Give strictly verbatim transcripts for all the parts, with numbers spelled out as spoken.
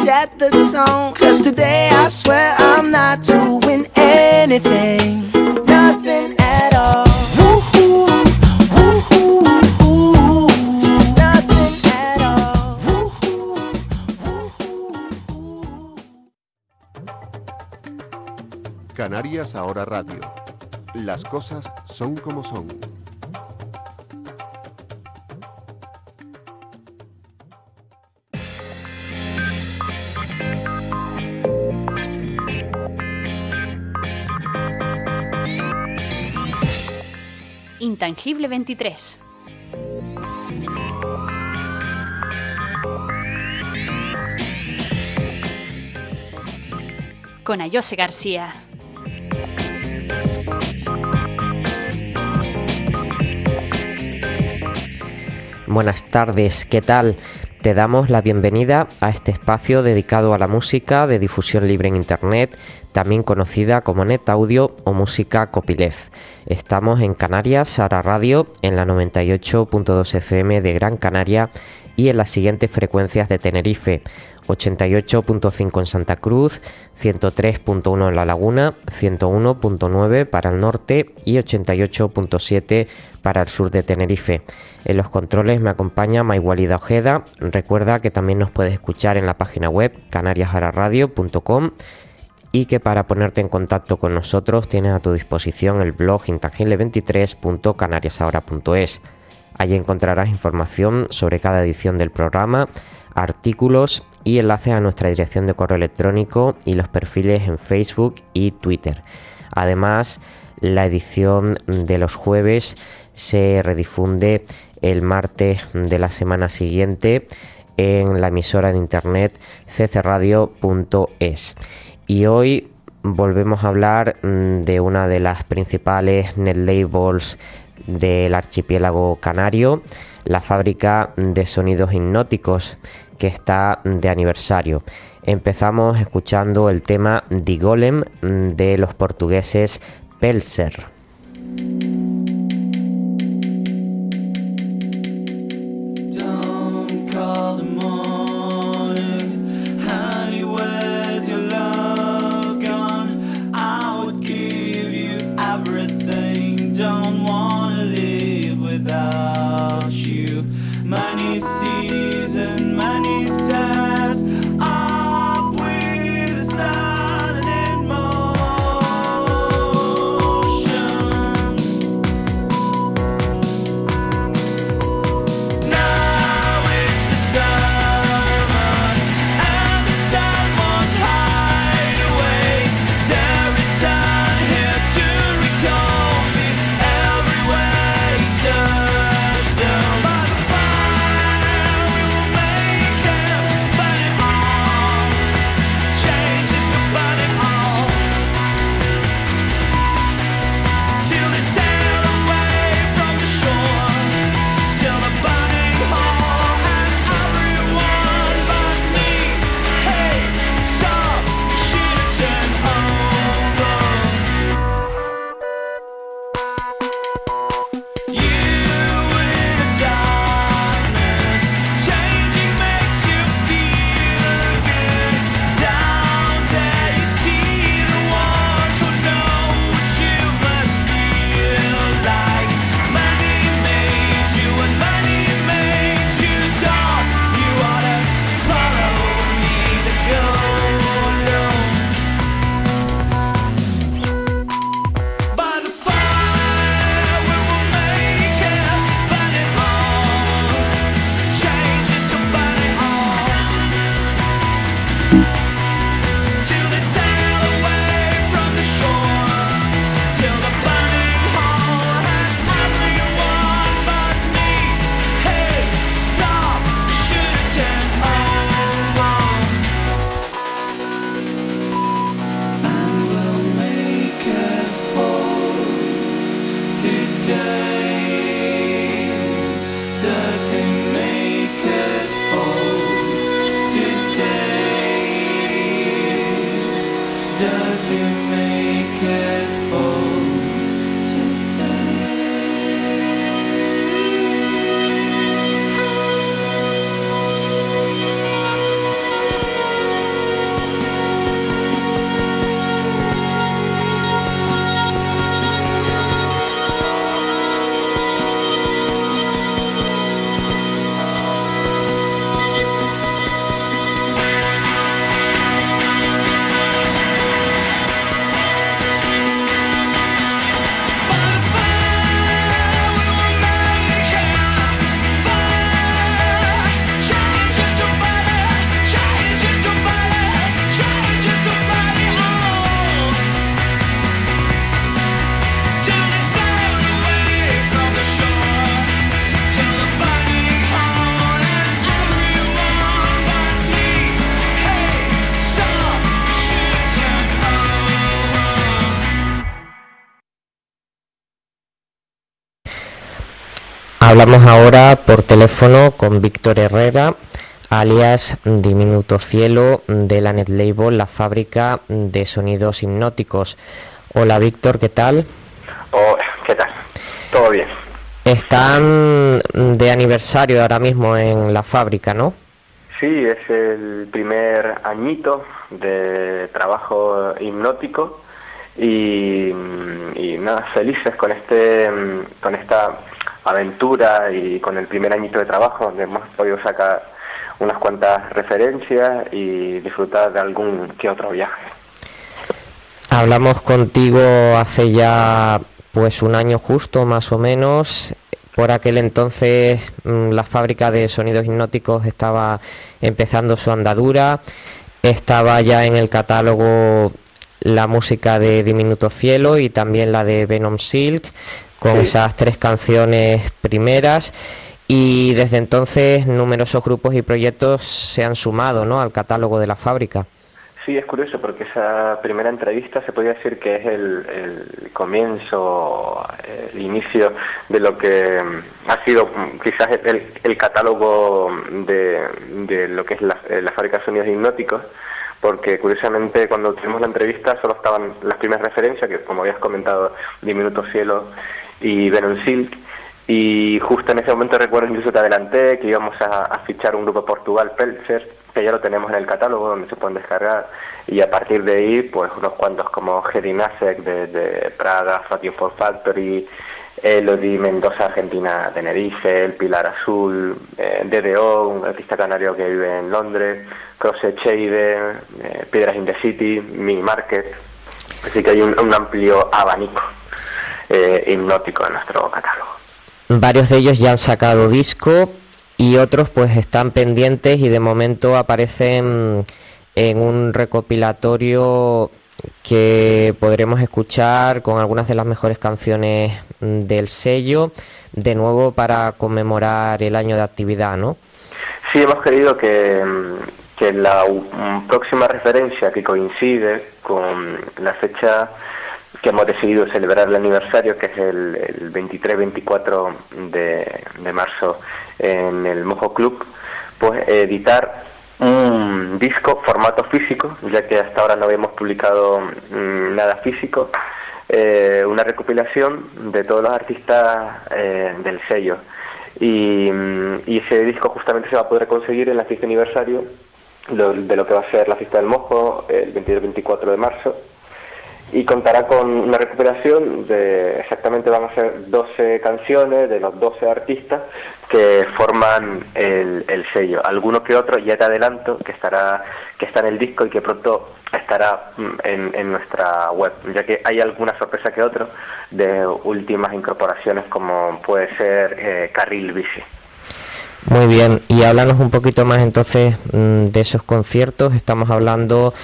set the tone. Cause today I swear I'm not doing anything, nothing at all. Woo-hoo, woo-hoo, woo-hoo, nothing at all. Woo-hoo, woo-hoo. Canarias Ahora Radio. Las cosas son como son. Intangible veintitrés. Con Ayose García. Buenas tardes, ¿qué tal? Te damos la bienvenida a este espacio dedicado a la música de difusión libre en Internet, también conocida como Net Audio o Música Copyleft. Estamos en Canarias Ahora Radio, en la noventa y ocho punto dos F M de Gran Canaria y en las siguientes frecuencias de Tenerife: ochenta y ocho punto cinco en Santa Cruz, ciento tres punto uno en La Laguna, ciento uno punto nueve para el norte y ochenta y ocho punto siete para el sur de Tenerife. En los controles me acompaña Maigualida Ojeda. Recuerda que también nos puedes escuchar en la página web canarias ahora radio punto com y que para ponerte en contacto con nosotros tienes a tu disposición el blog intangible veintitrés punto canarias ahora punto es. Allí encontrarás información sobre cada edición del programa, artículos y enlaces a nuestra dirección de correo electrónico y los perfiles en Facebook y Twitter. Además, la edición de los jueves se redifunde el martes de la semana siguiente en la emisora de internet c c radio punto es. Y hoy volvemos a hablar de una de las principales net labels del archipiélago canario, la Fábrica de Sonidos Hipnóticos, que está de aniversario. Empezamos escuchando el tema Die Golem de los portugueses Pelser. Hablamos ahora por teléfono con Víctor Herrera, alias Diminuto Cielo, de la Net Label, la fábrica de sonidos hipnóticos. Hola Víctor, ¿qué tal? Oh, ¿qué tal? Todo bien. Están de aniversario ahora mismo en la fábrica, ¿no? Sí, es el primer añito de trabajo hipnótico y, y nada, felices con este con esta aventura y con el primer añito de trabajo, donde hemos podido sacar unas cuantas referencias y disfrutar de algún que otro viaje. Hablamos contigo hace ya pues un año justo, más o menos. Por aquel entonces la fábrica de sonidos hipnóticos estaba empezando su andadura, estaba ya en el catálogo la música de Diminuto Cielo y también la de Venom Silk, con sí. esas tres canciones primeras, y desde entonces numerosos grupos y proyectos se han sumado, ¿no?, al catálogo de la fábrica. Sí, es curioso porque esa primera entrevista se podría decir que es el, el comienzo, el inicio de lo que ha sido quizás el, el catálogo de, de lo que es la, la fábrica de sonidos hipnóticos, porque curiosamente cuando tuvimos la entrevista solo estaban las primeras referencias, que como habías comentado, Diminuto Cielo y Venom Silk, y justo en ese momento recuerdo, incluso te adelanté, que íbamos a, a fichar un grupo de Portugal, Pelcher, que ya lo tenemos en el catálogo donde se pueden descargar, y a partir de ahí pues unos cuantos como Hedy Nasek de, de Praga, Fatium for Factory, Elodie Mendoza, Argentina, Tenerife, El Pilar Azul, eh, D D O, un artista canario que vive en Londres, Cross Shade, eh, Piedras in the City, Mini Market, así que hay un, un amplio abanico eh, hipnótico en nuestro catálogo. Varios de ellos ya han sacado disco y otros pues están pendientes y de momento aparecen en un recopilatorio que podremos escuchar con algunas de las mejores canciones del sello, de nuevo para conmemorar el año de actividad, ¿no? Sí, hemos querido que, que la um, próxima referencia que coincide con la fecha que hemos decidido celebrar el aniversario, que es el, el veintitrés veinticuatro de, de marzo en el Mojo Club, pues editar un disco formato físico, ya que hasta ahora no habíamos publicado mmm, nada físico, eh, una recopilación de todos los artistas eh, del sello, y, y ese disco justamente se va a poder conseguir en la fiesta de aniversario lo, de lo que va a ser la fiesta del Mojo el veintitrés veinticuatro de marzo, y contará con una recuperación de, exactamente van a ser doce canciones de los doce artistas que forman el, el sello. Alguno que otro, ya te adelanto, que estará que está en el disco y que pronto estará en, en nuestra web, ya que hay alguna sorpresa que otro de últimas incorporaciones, como puede ser eh, Carril Bici. Muy bien, y háblanos un poquito más entonces de esos conciertos. Estamos hablando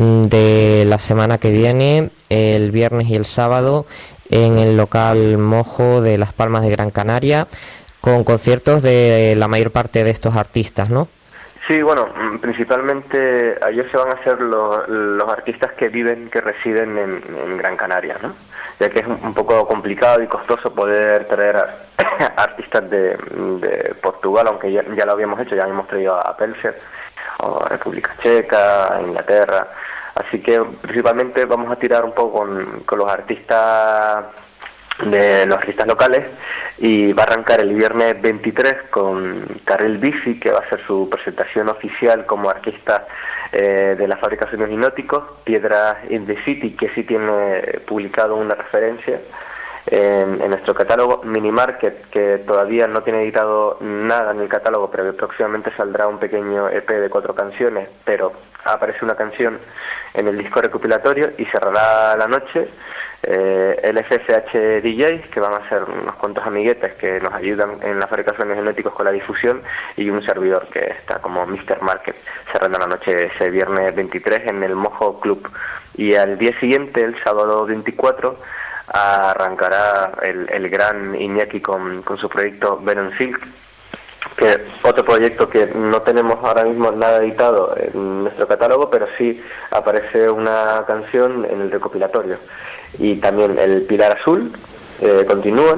de la semana que viene, el viernes y el sábado, en el local Mojo de Las Palmas de Gran Canaria, con conciertos de la mayor parte de estos artistas, ¿no? Sí, bueno, principalmente ellos se van a hacer los, los artistas que viven, que residen en, en Gran Canaria, ¿no? Ya que es un poco complicado y costoso poder traer a, a artistas de, de Portugal, aunque ya, ya lo habíamos hecho, ya hemos traído a Pelser, o a República Checa, a Inglaterra, así que principalmente vamos a tirar un poco con, con los artistas de los artistas locales, y va a arrancar el viernes veintitrés con Carril Bici, que va a ser su presentación oficial como artista eh, de la fábrica de sonidos hipnóticos, Piedras in the City, que sí tiene publicado una referencia en, en nuestro catálogo, Mini Market, que todavía no tiene editado nada en el catálogo, pero próximamente saldrá un pequeño E P de cuatro canciones, pero aparece una canción en el disco recopilatorio, y cerrará la noche eh, el F S H D Js, que van a ser unos cuantos amiguetes que nos ayudan en la fabricación de genéticos con la difusión, y un servidor que está como mister Market, cerrando la noche ese viernes veintitrés en el Mojo Club. Y al día siguiente, el sábado veinticuatro, arrancará el, el gran Iñaki con, con su proyecto Venom Silk, que otro proyecto que no tenemos ahora mismo nada editado en nuestro catálogo, pero sí aparece una canción en el recopilatorio. Y también el Pilar Azul eh, continúan,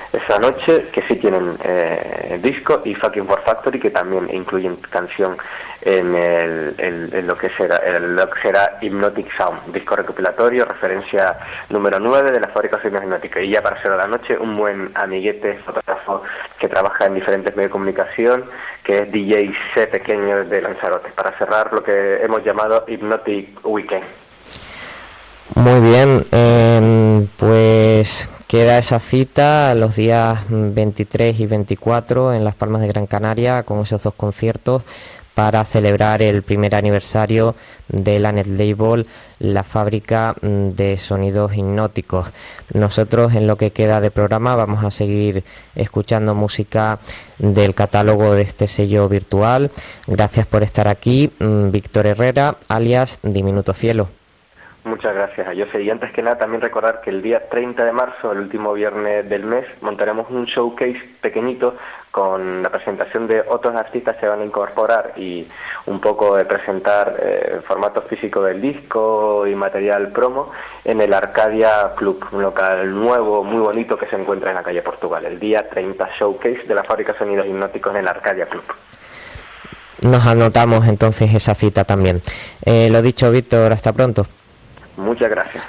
esa noche, que sí tienen eh, disco, y Fucking For Factory, que también incluyen canción en, el, el, en lo que será el, lo que será Hypnotic Sound, disco recopilatorio, referencia número nueve de la Fábrica de Sonidos Hipnóticos. Y ya para hacer la noche, un buen amiguete, fotógrafo que trabaja en diferentes medios de comunicación, que es D J C Pequeño de Lanzarote, para cerrar lo que hemos llamado Hypnotic Weekend. Muy bien, eh, pues queda esa cita los días veintitrés y veinticuatro en Las Palmas de Gran Canaria, con esos dos conciertos para celebrar el primer aniversario de la Netlabel, la fábrica de sonidos hipnóticos. Nosotros, en lo que queda de programa, vamos a seguir escuchando música del catálogo de este sello virtual. Gracias por estar aquí, Víctor Herrera, alias Diminuto Cielo. Muchas gracias, José. Y antes que nada, también recordar que el día treinta de marzo, el último viernes del mes, montaremos un showcase pequeñito con la presentación de otros artistas que van a incorporar y un poco de presentar eh, formato físico del disco y material promo en el Arcadia Club, un local nuevo, muy bonito que se encuentra en la calle Portugal. El día treinta, showcase de la Fábrica de Sonidos Hipnóticos en el Arcadia Club. Nos anotamos entonces esa cita también. Eh, lo dicho, Víctor, hasta pronto. Muchas gracias.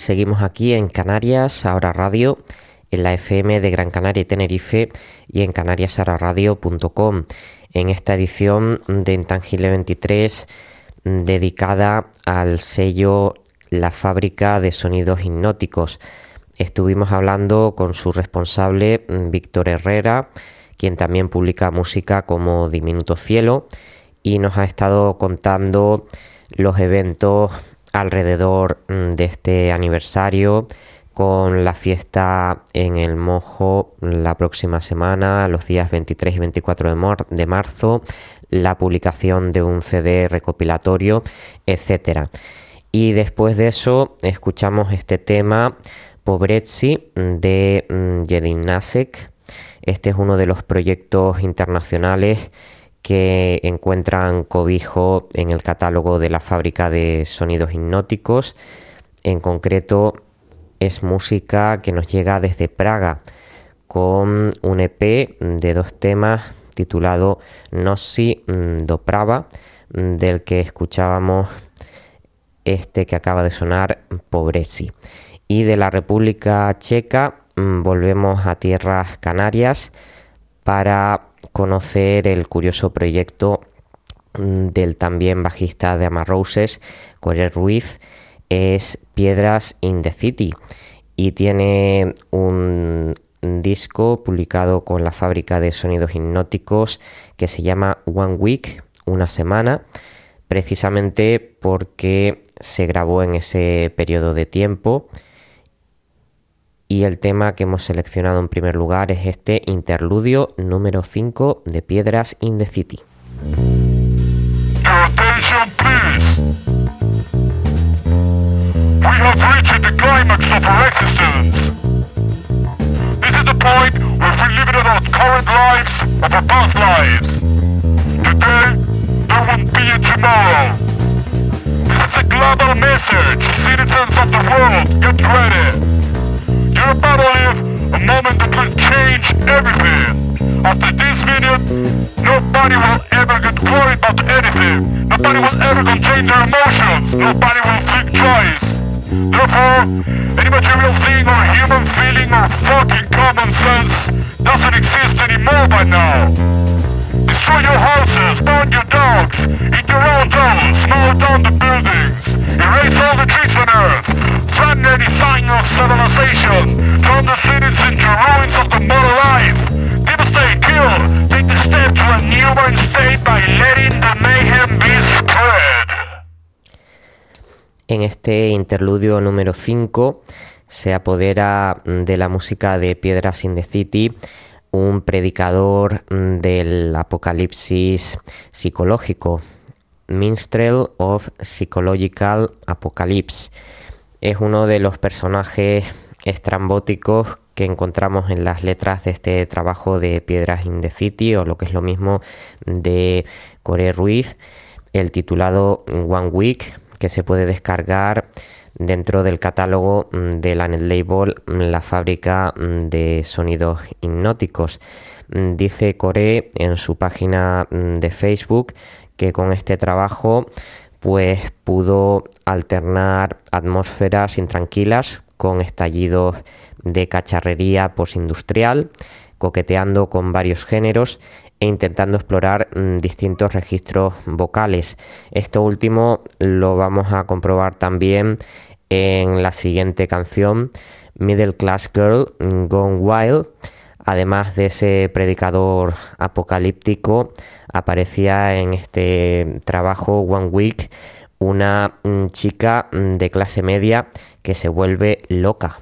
Seguimos aquí en Canarias Ahora Radio, en la F M de Gran Canaria y Tenerife y en canarias ahora radio punto com, en esta edición de Intangible veintitrés dedicada al sello La Fábrica de Sonidos Hipnóticos. Estuvimos hablando con su responsable, Víctor Herrera, quien también publica música como Diminuto Cielo, y nos ha estado contando los eventos alrededor de este aniversario, con la fiesta en el Mojo la próxima semana, los días veintitrés y veinticuatro de, mar- de marzo, la publicación de un C D recopilatorio, etcétera. Y después de eso escuchamos este tema Pobrezi de Jedin Nasek. Este es uno de los proyectos internacionales que encuentran cobijo en el catálogo de La Fábrica de Sonidos Hipnóticos. En concreto, es música que nos llega desde Praga, con un E P de dos temas titulado Nosi do Prava, del que escuchábamos este que acaba de sonar, Pobrezi. Y de la República Checa volvemos a tierras canarias para conocer el curioso proyecto del también bajista de Ama Roses, Corey Ruiz. Es Piedras in the City y tiene un disco publicado con La Fábrica de Sonidos Hipnóticos que se llama One Week, una semana, precisamente porque se grabó en ese periodo de tiempo. Y el tema que hemos seleccionado en primer lugar es este interludio número cinco de Piedras in the City. Attention, please. We have reached the climax of our existence. This is the point where we live in our current lives of our past lives. Today, there won't be a tomorrow. This is a global message. Citizens of the world, get ready. You're about to live a moment that will change everything. After this minute, nobody will ever get worried about anything. Nobody will ever contain their emotions. Nobody will think twice. Therefore, any material thing or human feeling or fucking common sense doesn't exist anymore by now. Destroy your houses, burn your dogs, eat your own dogs, smaller down the buildings, erase all the trees on earth, threaten any sign of civilization, turn the cities into ruins of the modern life, devastate, kill, take the step to a newborn state by letting the mayhem be spread. En este interludio número cinco se apodera de la música de Piedras in the City un predicador del apocalipsis psicológico, Minstrel of Psychological Apocalypse. Es uno de los personajes estrambóticos que encontramos en las letras de este trabajo de Piedras in the City, o lo que es lo mismo de Corey Ruiz, el titulado One Week, que se puede descargar dentro del catálogo de la netlabel La Fábrica de Sonidos Hipnóticos. Dice Corey en su página de Facebook que con este trabajo pues pudo alternar atmósferas intranquilas con estallidos de cacharrería postindustrial, coqueteando con varios géneros e intentando explorar mm, distintos registros vocales. Esto último lo vamos a comprobar también en la siguiente canción, Middle Class Girl Gone Wild. Además de ese predicador apocalíptico, aparecía en este trabajo One Week una mm, chica mm, de clase media que se vuelve loca.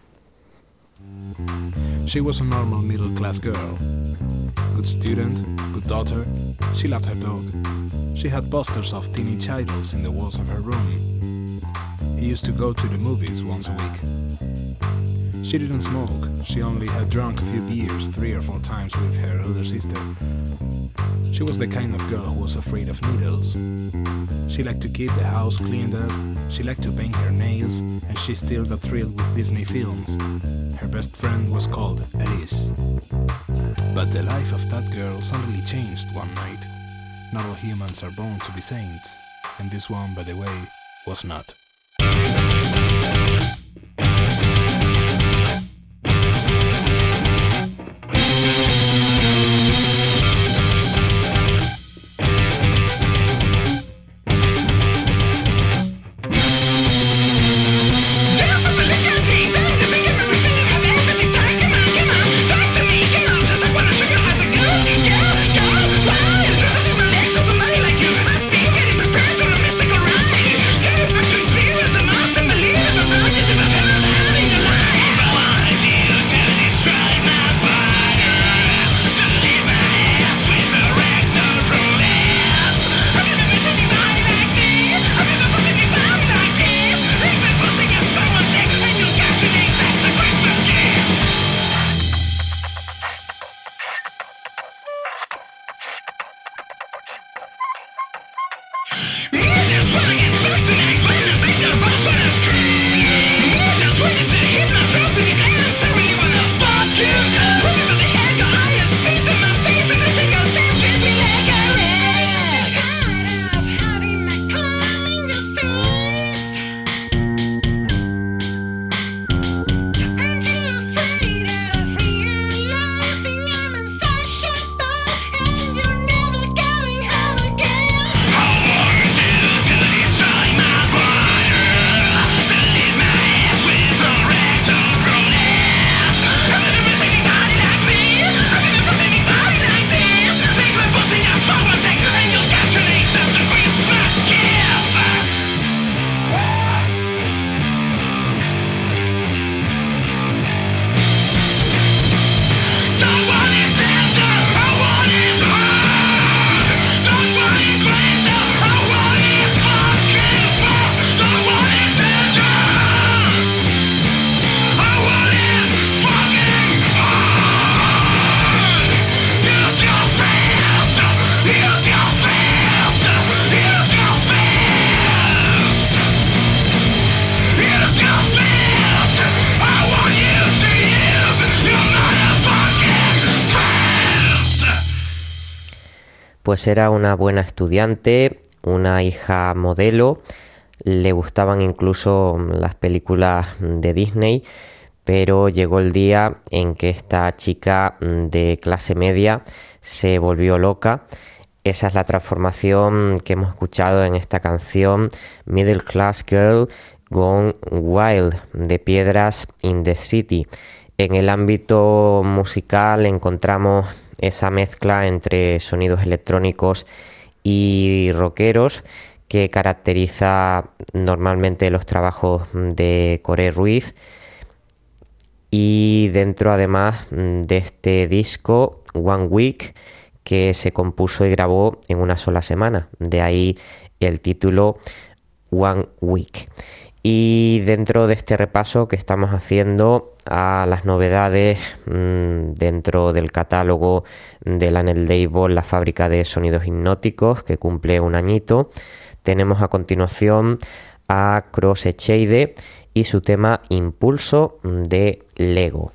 She was a normal middle-class girl. Good student, good daughter. She loved her dog. She had posters of teenage idols in the walls of her room. He used to go to the movies once a week. She didn't smoke. She only had drunk a few beers three or four times with her older sister. She was the kind of girl who was afraid of needles. She liked to keep the house cleaned up, she liked to paint her nails, and she still got thrilled with Disney films. Her best friend was called Alice. But the life of that girl suddenly changed one night. Not all humans are born to be saints, and this one, by the way, was not. pues era una buena estudiante, una hija modelo, le gustaban incluso las películas de Disney, pero llegó el día en que esta chica de clase media se volvió loca. Esa es la transformación que hemos escuchado en esta canción Middle Class Girl Gone Wild de Piedras in the City. En el ámbito musical encontramos esa mezcla entre sonidos electrónicos y rockeros que caracteriza normalmente los trabajos de Core Ruiz, y dentro además de este disco One Week, que se compuso y grabó en una sola semana, de ahí el título One Week. Y dentro de este repaso que estamos haciendo a las novedades mmm, dentro del catálogo de Lanel Label, la fábrica de sonidos hipnóticos, que cumple un añito, tenemos a continuación a Crossshade y su tema Impulso de Lego.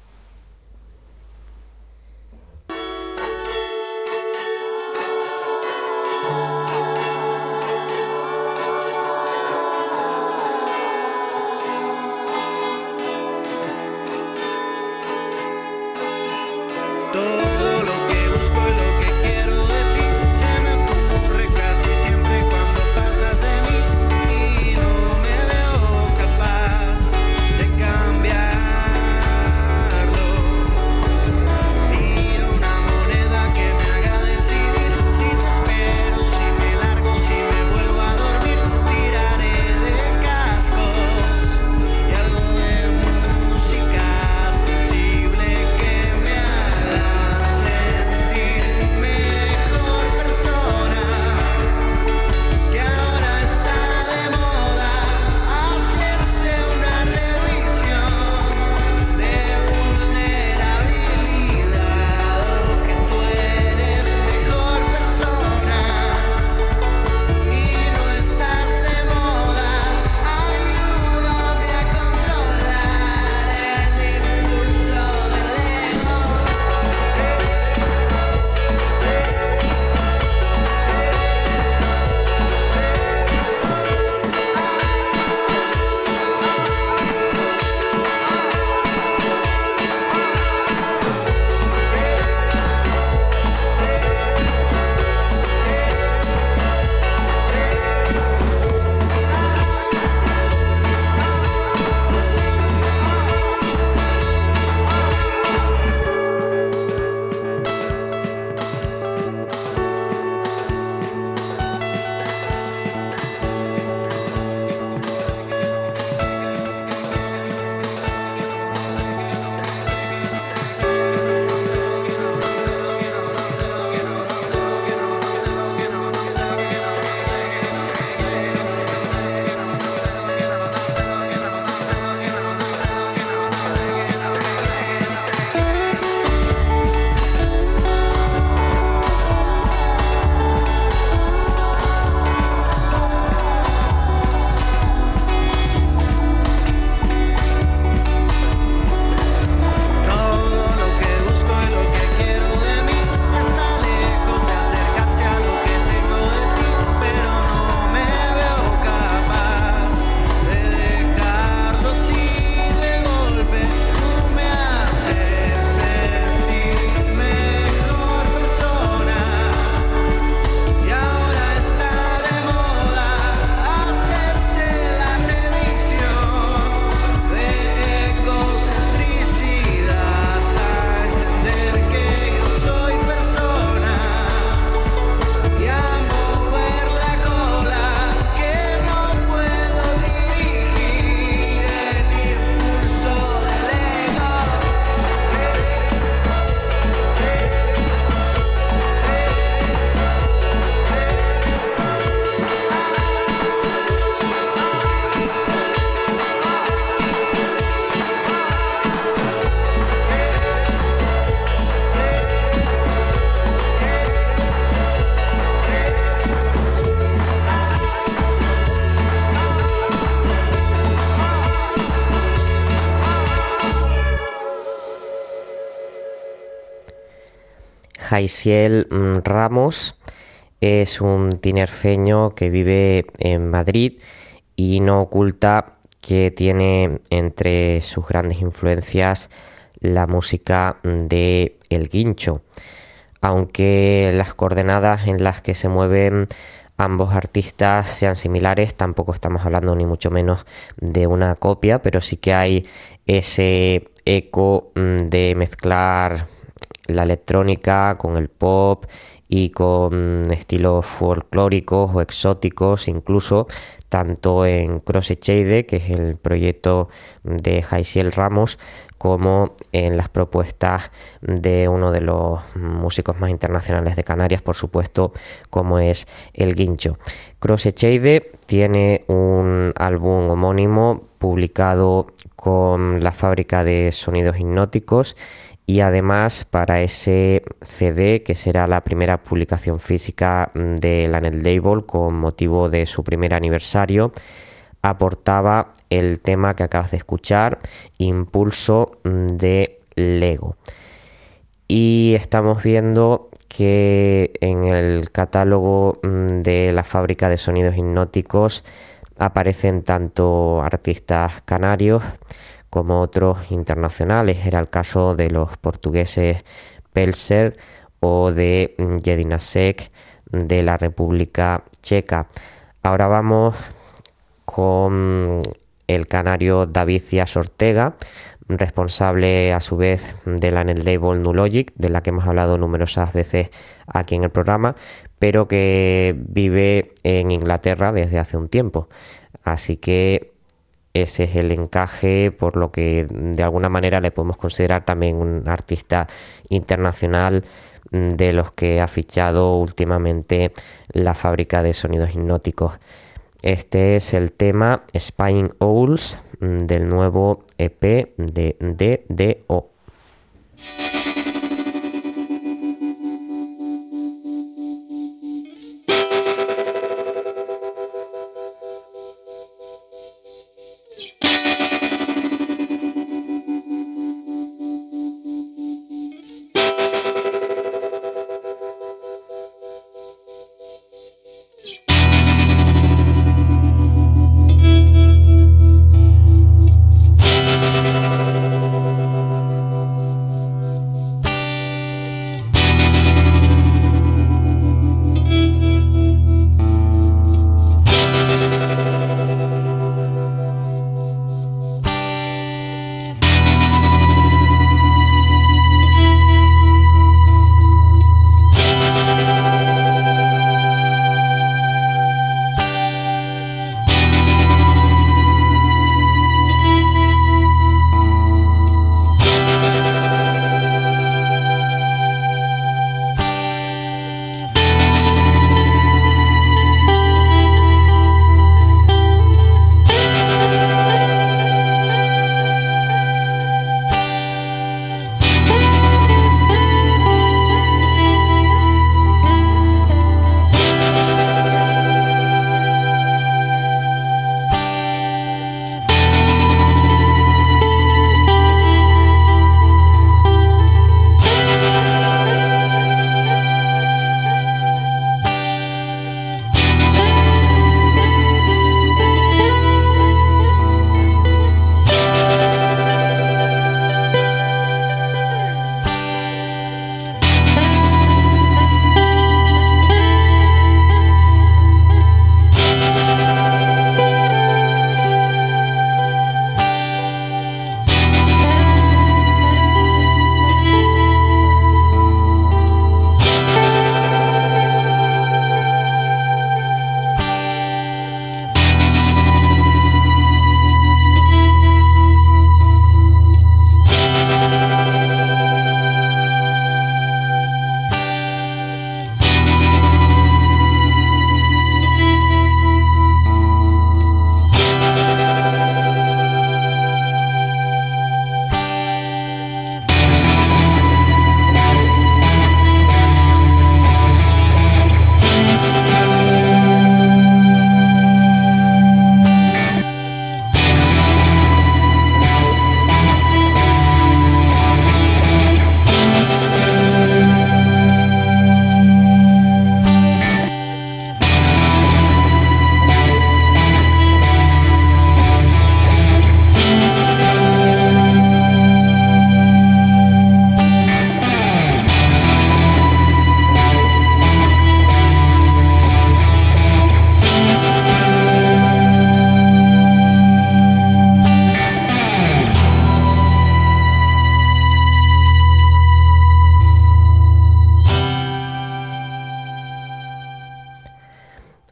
Jaisiel Ramos es un tinerfeño que vive en Madrid y no oculta que tiene entre sus grandes influencias la música de El Guincho. Aunque las coordenadas en las que se mueven ambos artistas sean similares, tampoco estamos hablando ni mucho menos de una copia, pero sí que hay ese eco de mezclar la electrónica con el pop y con estilos folclóricos o exóticos, incluso tanto en Crossechade, que es el proyecto de Jaisiel Ramos, como en las propuestas de uno de los músicos más internacionales de Canarias, por supuesto, como es El Guincho. Crossechade tiene un álbum homónimo publicado con la Fábrica de Sonidos Hipnóticos, y además para ese C D, que será la primera publicación física de la Net Label con motivo de su primer aniversario, aportaba el tema que acabas de escuchar, Impulso, de Lego. Y estamos viendo que en el catálogo de la Fábrica de Sonidos Hipnóticos aparecen tanto artistas canarios como otros internacionales. Era el caso de los portugueses Pelser o de Jedinasek de la República Checa. Ahora vamos con el canario David Díaz Ortega, responsable a su vez de la Net Label Nulogic, de la que hemos hablado numerosas veces aquí en el programa, pero que vive en Inglaterra desde hace un tiempo. Así que ese es el encaje, por lo que de alguna manera le podemos considerar también un artista internacional de los que ha fichado últimamente la Fábrica de Sonidos Hipnóticos. Este es el tema Spying Owls del nuevo E P de D D O.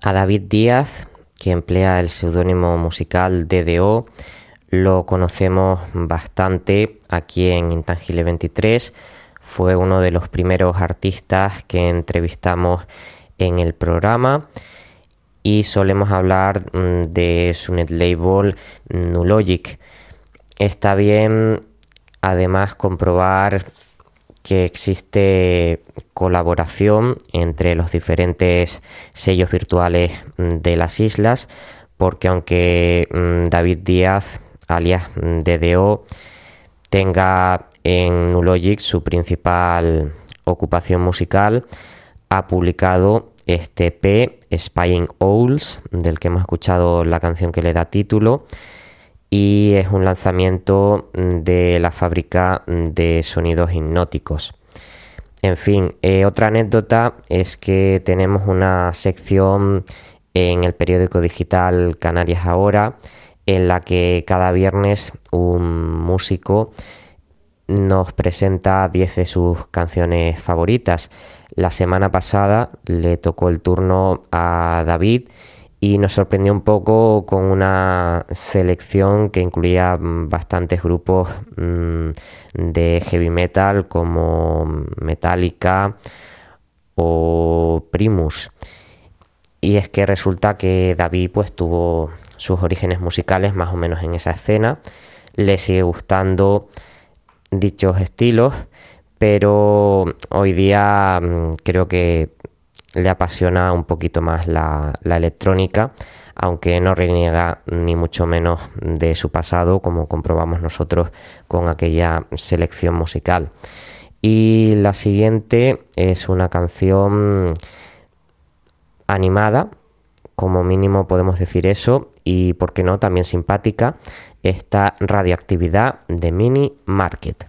A David Díaz, que emplea el seudónimo musical D D O, lo conocemos bastante aquí en Intangible veintitrés. Fue uno de los primeros artistas que entrevistamos en el programa y solemos hablar de su net label Nulogic. Está bien además comprobar que existe colaboración entre los diferentes sellos virtuales de las islas, porque aunque David Díaz, alias D D O, tenga en Nulogic su principal ocupación musical, ha publicado este E P, Spying Owls, del que hemos escuchado la canción que le da título, y es un lanzamiento de la fábrica de sonidos hipnóticos. En fin, eh, otra anécdota es que tenemos una sección en el periódico digital Canarias Ahora, en la que cada viernes un músico nos presenta diez de sus canciones favoritas. La semana pasada le tocó el turno a David y nos sorprendió un poco con una selección que incluía bastantes grupos mmm, de heavy metal como Metallica o Primus. Y es que resulta que David pues tuvo sus orígenes musicales más o menos en esa escena, le sigue gustando dichos estilos, pero hoy día mmm, creo que le apasiona un poquito más la, la electrónica, aunque no reniega ni mucho menos de su pasado, como comprobamos nosotros con aquella selección musical. Y la siguiente es una canción animada, como mínimo podemos decir eso, y por qué no, también simpática, esta Radioactividad de Mini Market.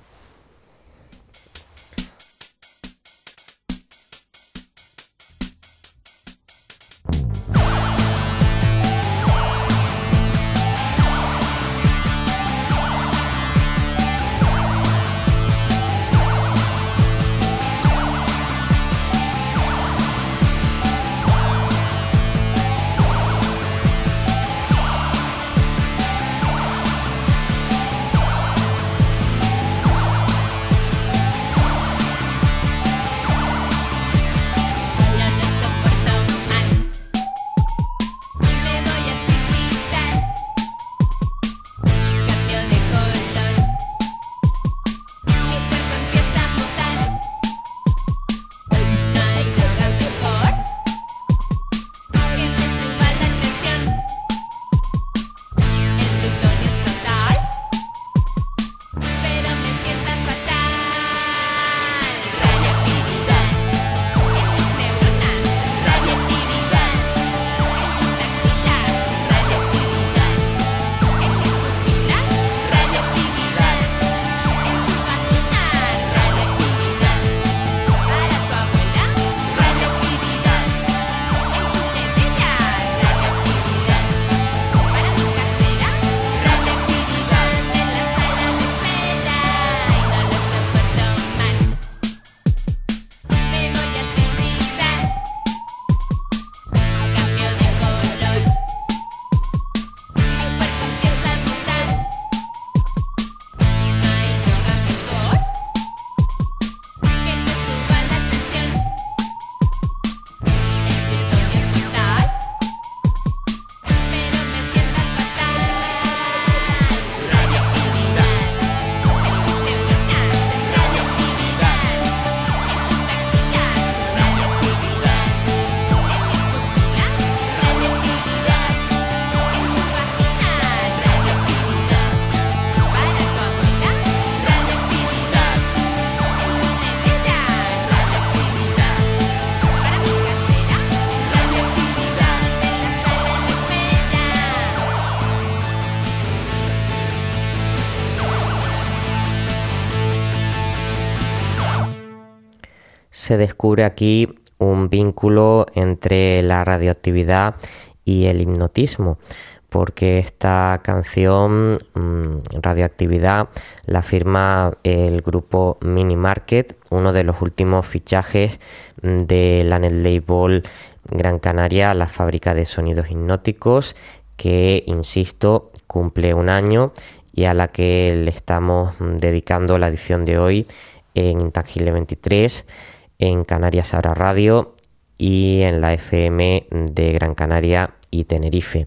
Se descubre aquí un vínculo entre la radioactividad y el hipnotismo, porque esta canción mmm, Radioactividad la firma el grupo Mini Market, uno de los últimos fichajes de la net label Gran Canaria, la fábrica de sonidos hipnóticos, que, insisto, cumple un año y a la que le estamos dedicando la edición de hoy en Intangible veintitrés, en Canarias Ahora Radio y en la F M de Gran Canaria y Tenerife.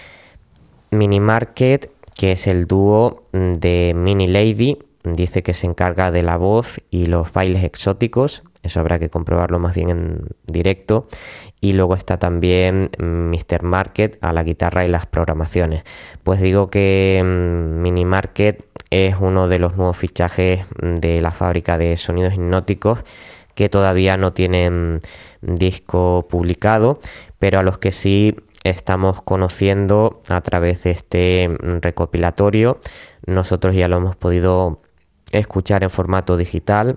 Mini Market, que es el dúo de Mini Lady, dice que se encarga de la voz y los bailes exóticos. Eso habrá que comprobarlo más bien en directo. Y luego está también míster Market a la guitarra y las programaciones. Pues digo que Mini Market es uno de los nuevos fichajes de la fábrica de sonidos hipnóticos, que todavía no tienen disco publicado, pero a los que sí estamos conociendo a través de este recopilatorio. Nosotros ya lo hemos podido escuchar en formato digital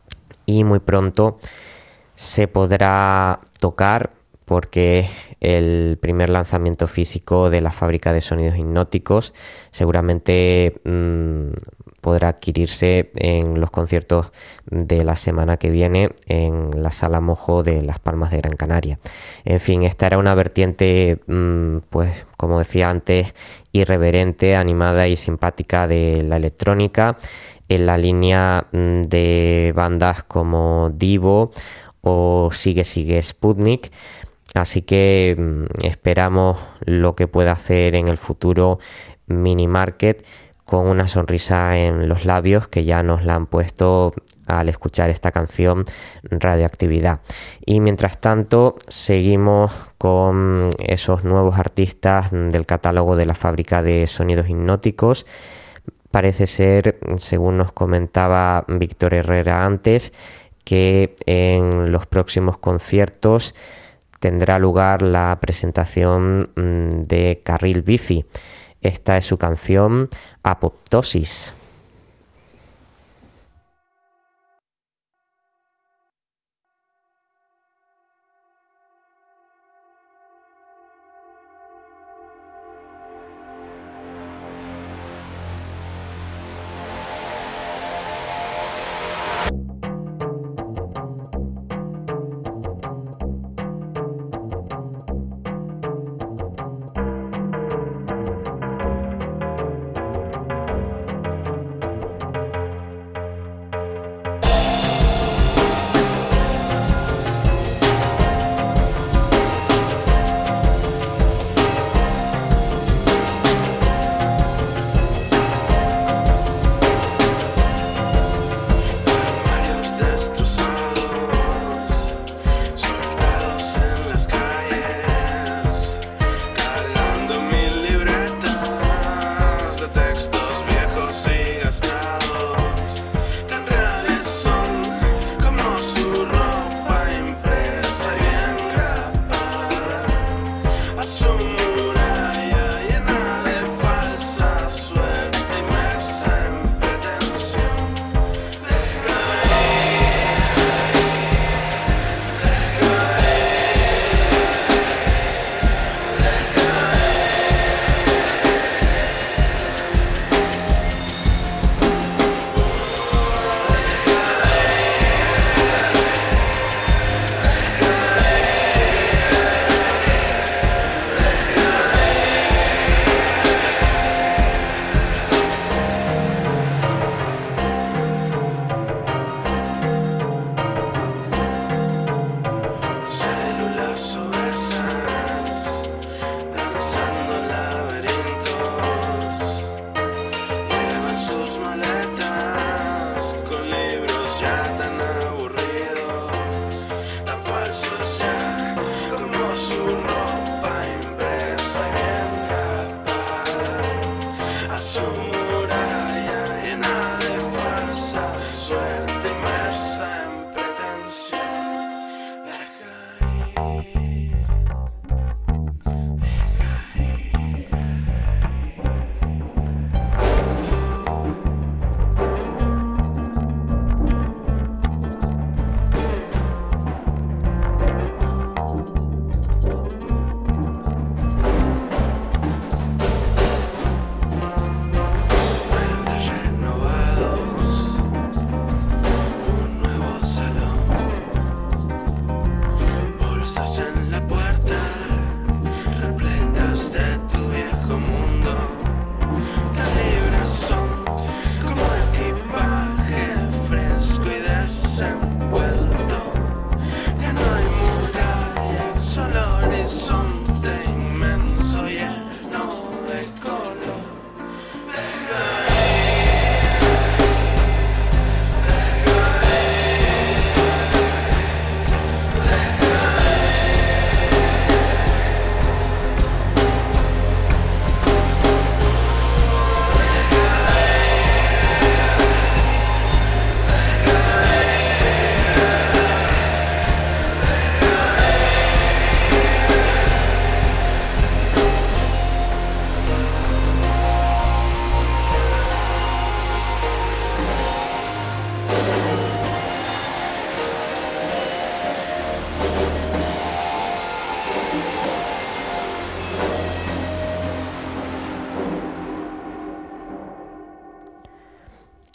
y muy pronto se podrá tocar, porque es el primer lanzamiento físico de la fábrica de sonidos hipnóticos. Seguramente mmm, podrá adquirirse en los conciertos de la semana que viene en la Sala Mojo de Las Palmas de Gran Canaria. En fin, esta era una vertiente, mmm, pues como decía antes, irreverente, animada y simpática de la electrónica, en la línea de bandas como Divo o Sigue Sigue Sputnik. Así que mmm, esperamos lo que pueda hacer en el futuro Mini Market, con una sonrisa en los labios que ya nos la han puesto al escuchar esta canción Radioactividad. Y mientras tanto seguimos con esos nuevos artistas del catálogo de la fábrica de sonidos hipnóticos. Parece ser, según nos comentaba Víctor Herrera antes, que en los próximos conciertos tendrá lugar la presentación de Carril Bici. Esta es su canción Apoptosis.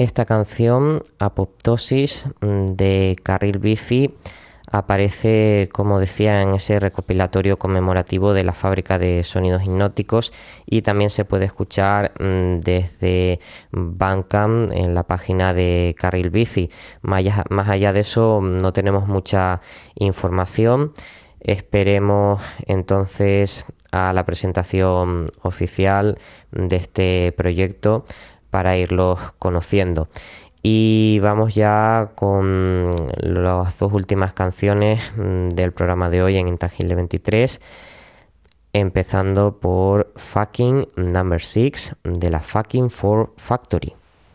esta canción, Apoptosis, de Carril Bici, aparece, como decía, en ese recopilatorio conmemorativo de la Fábrica de Sonidos Hipnóticos, y también se puede escuchar mmm, desde Bandcamp en la página de Carril Bici. Más allá, más allá de eso no tenemos mucha información. Esperemos entonces a la presentación oficial de este proyecto para irlos conociendo. Y vamos ya con las dos últimas canciones del programa de hoy en Intangible veintitrés, empezando por Fucking Number six de la Fucking four Factory.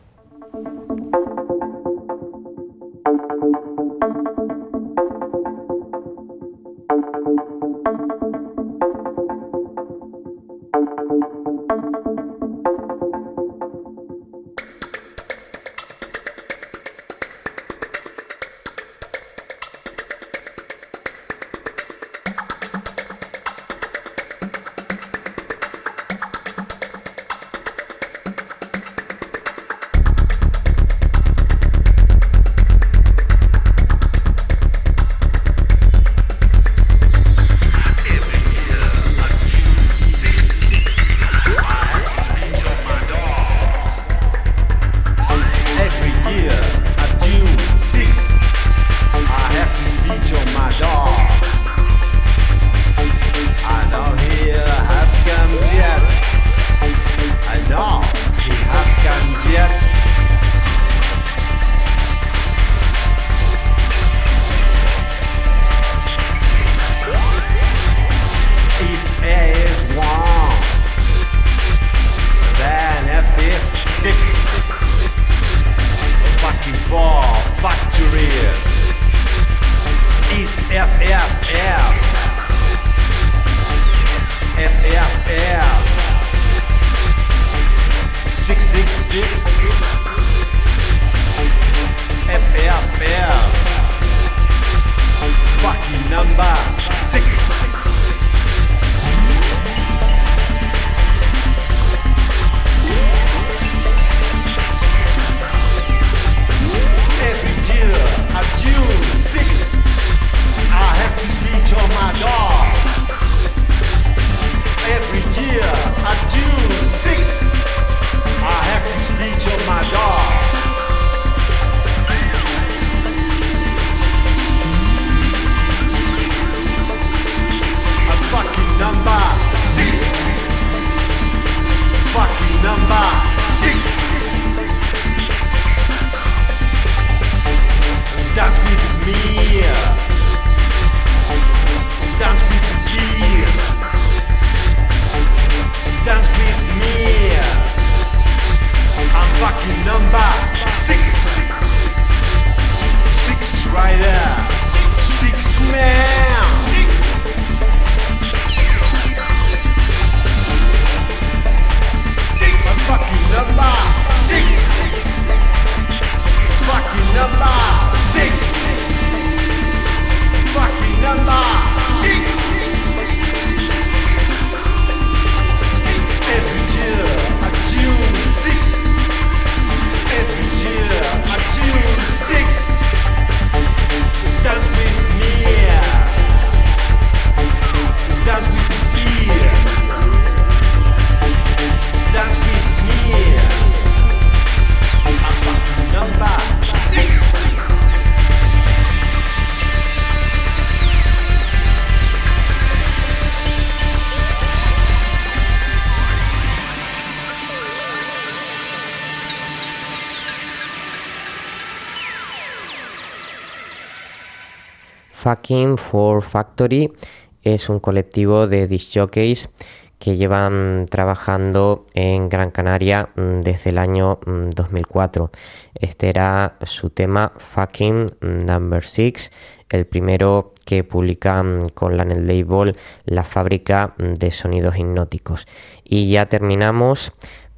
Fucking four Factory es un colectivo de disc jockeys que llevan trabajando en Gran Canaria desde el año dos mil cuatro. Este era su tema Fucking Number six, el primero que publican con la net label La Fábrica de Sonidos Hipnóticos. Y ya terminamos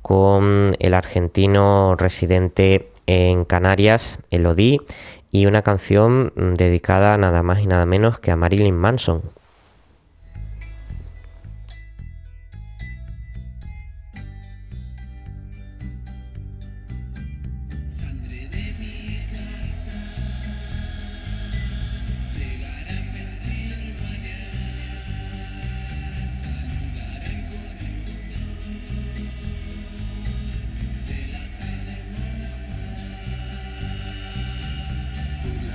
con el argentino residente en Canarias, Elodie, y una canción dedicada nada más y nada menos que a Marilyn Manson. Salud.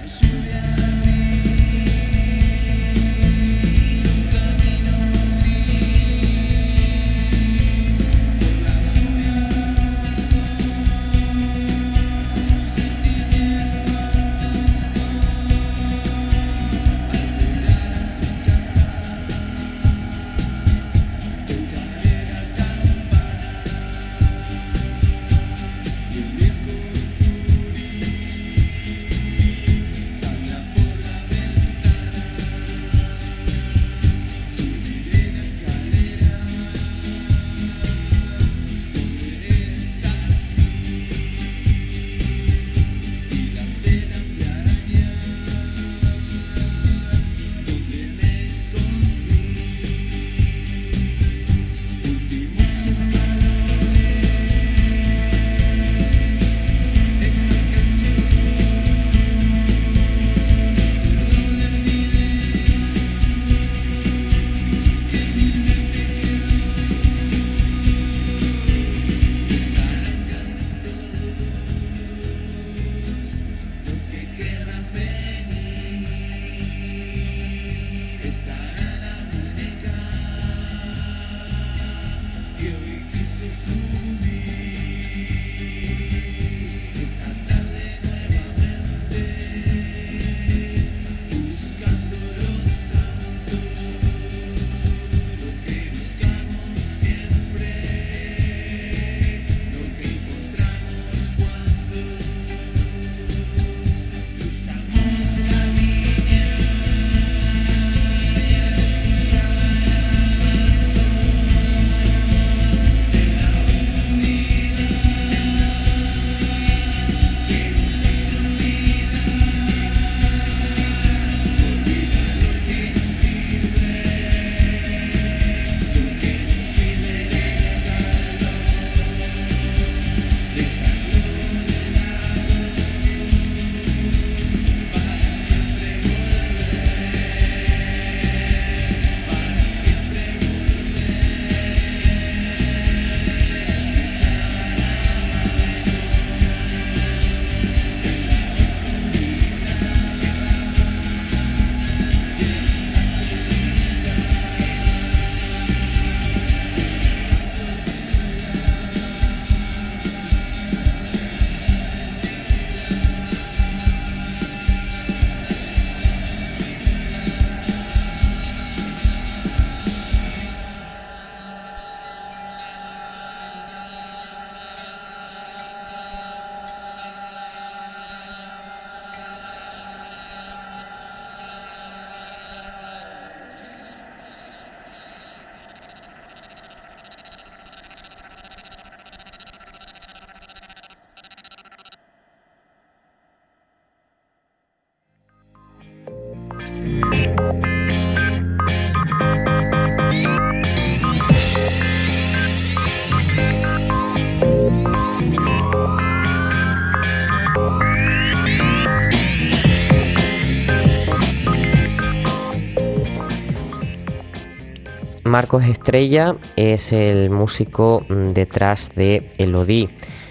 Marcos Estrella es el músico detrás de Elodie.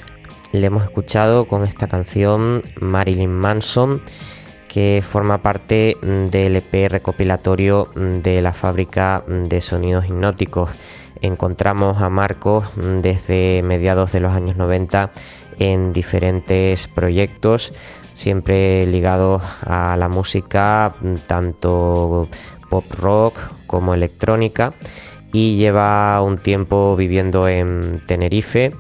Le hemos escuchado con esta canción Marilyn Manson, que forma parte del E P recopilatorio de la Fábrica de Sonidos Hipnóticos. Encontramos a Marcos desde mediados de los años noventa en diferentes proyectos, siempre ligados a la música, tanto pop rock como electrónica, y lleva un tiempo viviendo en Tenerife.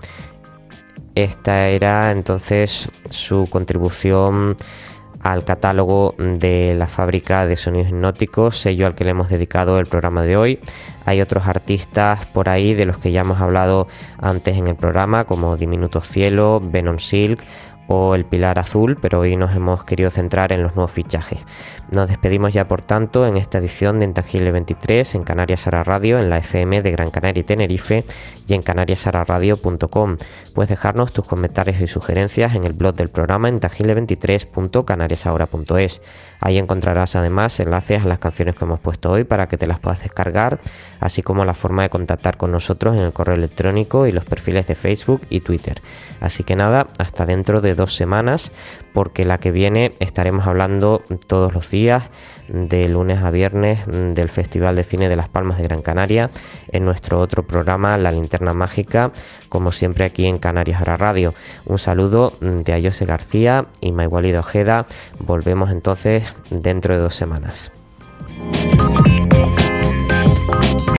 Esta era entonces su contribución al catálogo de la Fábrica de Sonidos Hipnóticos, sello al que le hemos dedicado el programa de hoy. Hay otros artistas por ahí de los que ya hemos hablado antes en el programa, como Diminuto Cielo, Venom Silk o El Pilar Azul, pero hoy nos hemos querido centrar en los nuevos fichajes. Nos despedimos ya, por tanto, en esta edición de Intangible veintitrés en Canarias Ahora Radio, en la F M de Gran Canaria y Tenerife, y en canarias ahora radio punto com. Puedes dejarnos tus comentarios y sugerencias en el blog del programa intangible veintitrés punto canarias ahora punto es. Ahí encontrarás además enlaces a las canciones que hemos puesto hoy para que te las puedas descargar, así como la forma de contactar con nosotros en el correo electrónico y los perfiles de Facebook y Twitter. Así que nada, hasta dentro de dos dos semanas, porque la que viene estaremos hablando todos los días, de lunes a viernes, del Festival de Cine de Las Palmas de Gran Canaria, en nuestro otro programa, La Linterna Mágica, como siempre aquí en Canarias Ahora Radio. Un saludo de Ayose García y Maigualida Ojeda. Volvemos entonces dentro de dos semanas.